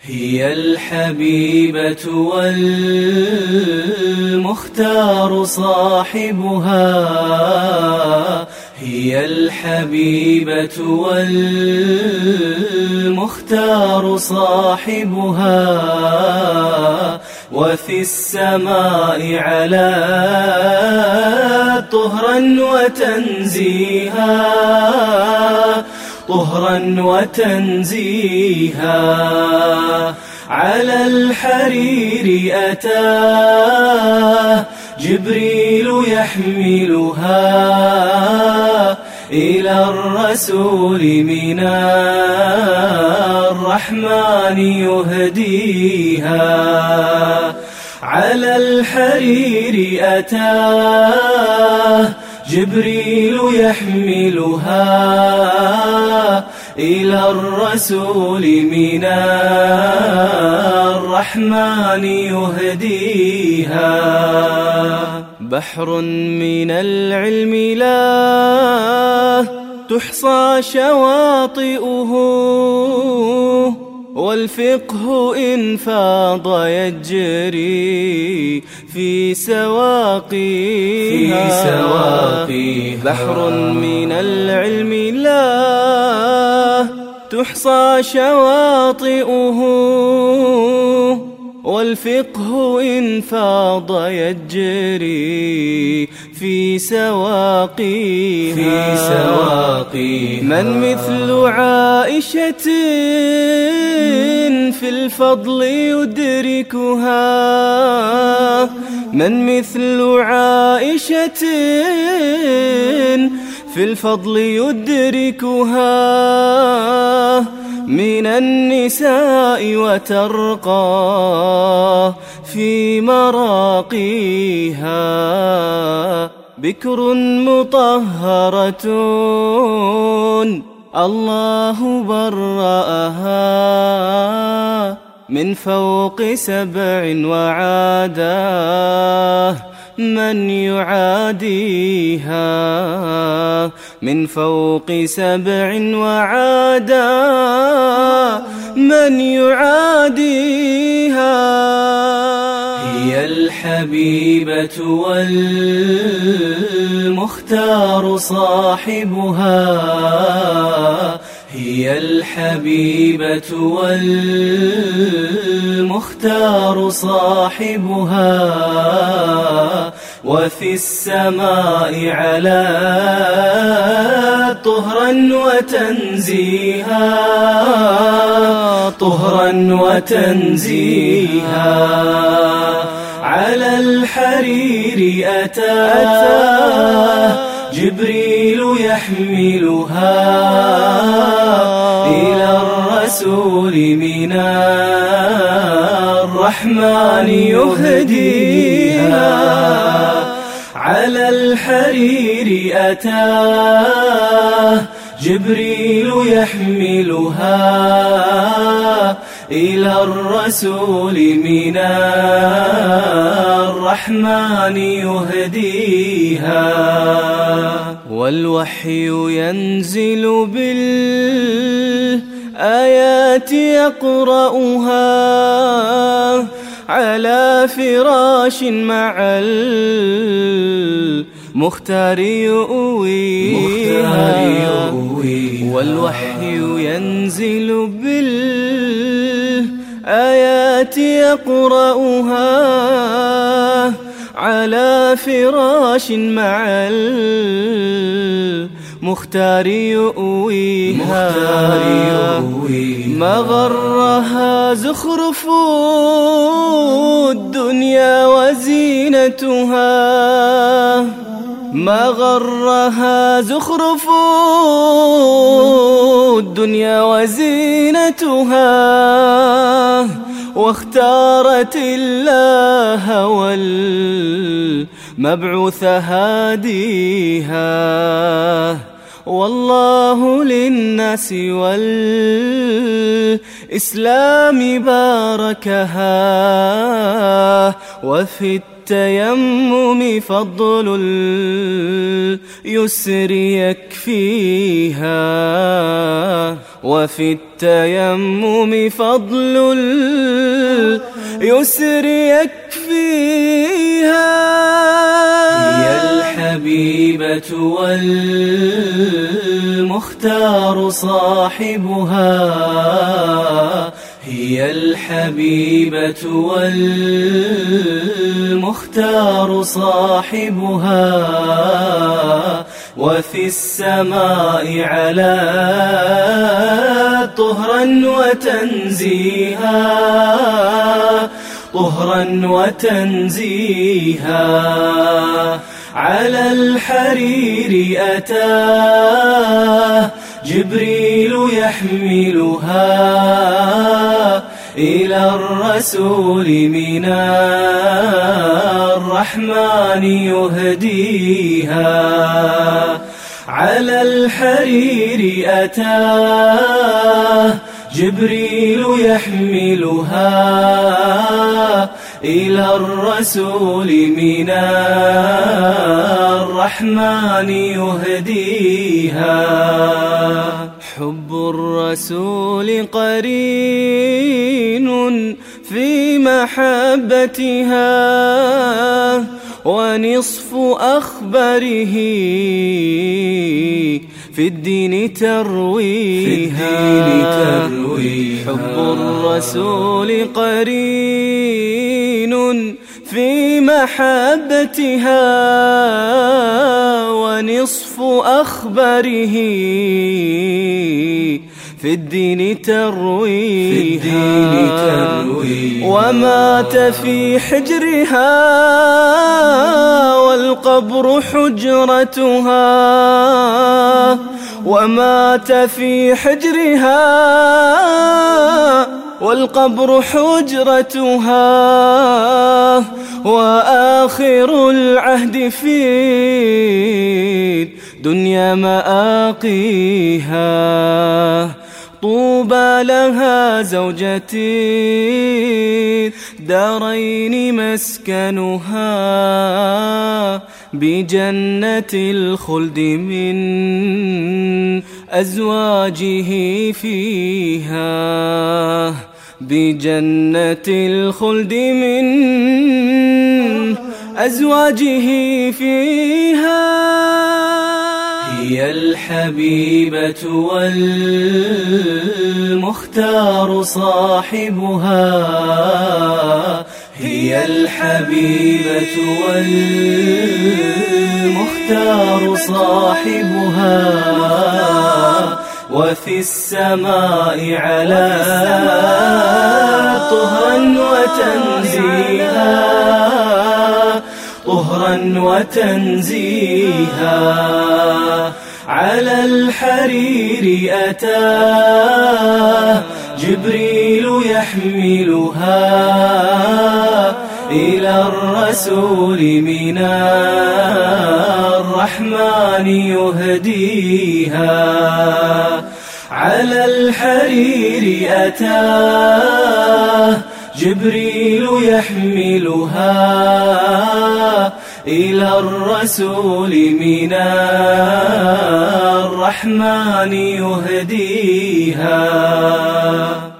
هي الحبيبة والمختار صاحبها، هي الحبيبة والمختار صاحبها، وفي السماء علا طهرا وتنزيها، طهرا وتنزيها. على الحرير أتاه جبريل يحملها، إلى الرسول من الرحمن يهديها. على الحرير أتاه جبريل يحملها، إلى الرسول من الرحمن يهديها. بحر من العلم لا تحصى شواطئه، والفقه إن فاض يجري في سواقيها. بحر من العلم لا تحصى شواطئه، والفقه إن فاض يجري في سواقيها. من مثل عائشة في الفضل يدركها، من مثل عائشة في الفضل يدركها، من النساء وترقى في مراقيها. بكر مطهرة الله برأها، من فوق 7 وعاداه من يعاديها. من فوق 7 وعاداه من يعاديها. هي الحبيبة والمختار صاحبها، هي الحبيبة والمختار صاحبها، وفي السماء علا طهرا وتنزيها، طهرا وتنزيها. على الحرير أتاه جبريل يحملها، إلى الرسول من الرحمن يهديها. على الحرير أتاه جبريل يحملها، إلى الرسول من الرحمن يهديها. والوحي ينزل بالآيات يقرأها، على فراش مع المختار يؤويها. والوحي ينزل بالآيات يقرأها، على فراش مع المختار يؤويها. ما غرها زخرف الدنيا وزينتها، ما غرها زخرف الدنيا وزينتها، واختارت الله والمبعوث هاديها، والله للناس والإسلام باركها، وفي التيمم فضل اليسر يكفيها، وفي التيمم فضل اليسر يكفيها. هي الحبيبة والمختار صاحبها، هي الحبيبة والمختار صاحبها، وفي السماء على طهرا وتنزيها، طهرا وتنزيها. على الحرير أتاه جبريل يحملها، إلى الرسول من الرحمن يهديها. على الحرير أتاه جبريل يحملها، إلى الرسول من الرحمن يهديها. حب الرسول قرين في محبتها، ونصف أخباره في الدين ترويها. حب الرسول قرين في محبتها، ونصف أخباره في الدين ترويها. ومات في حجرها، والقبر حجرتها، ومات في حجرها، والقبر حجرتها. وآخر العهد في دنيا مآقيها، طوبى لها زوجة دارين مسكنها، بجنة الخلد من أزواجه فيها، بجنة الخلد من أزواجه فيها. هي الحبيبة والمختار صاحبها، هي الحبيبة والمختار صاحبها، وفي السماء على طهرا وتنزيها، طهرا وتنزيها. على الحرير أتاه جبريل يحملها، إلى الرسول من الرحمن يهديها. على الحرير أتاه جبريل يحملها، إلى الرسول من الرحمن يهديها.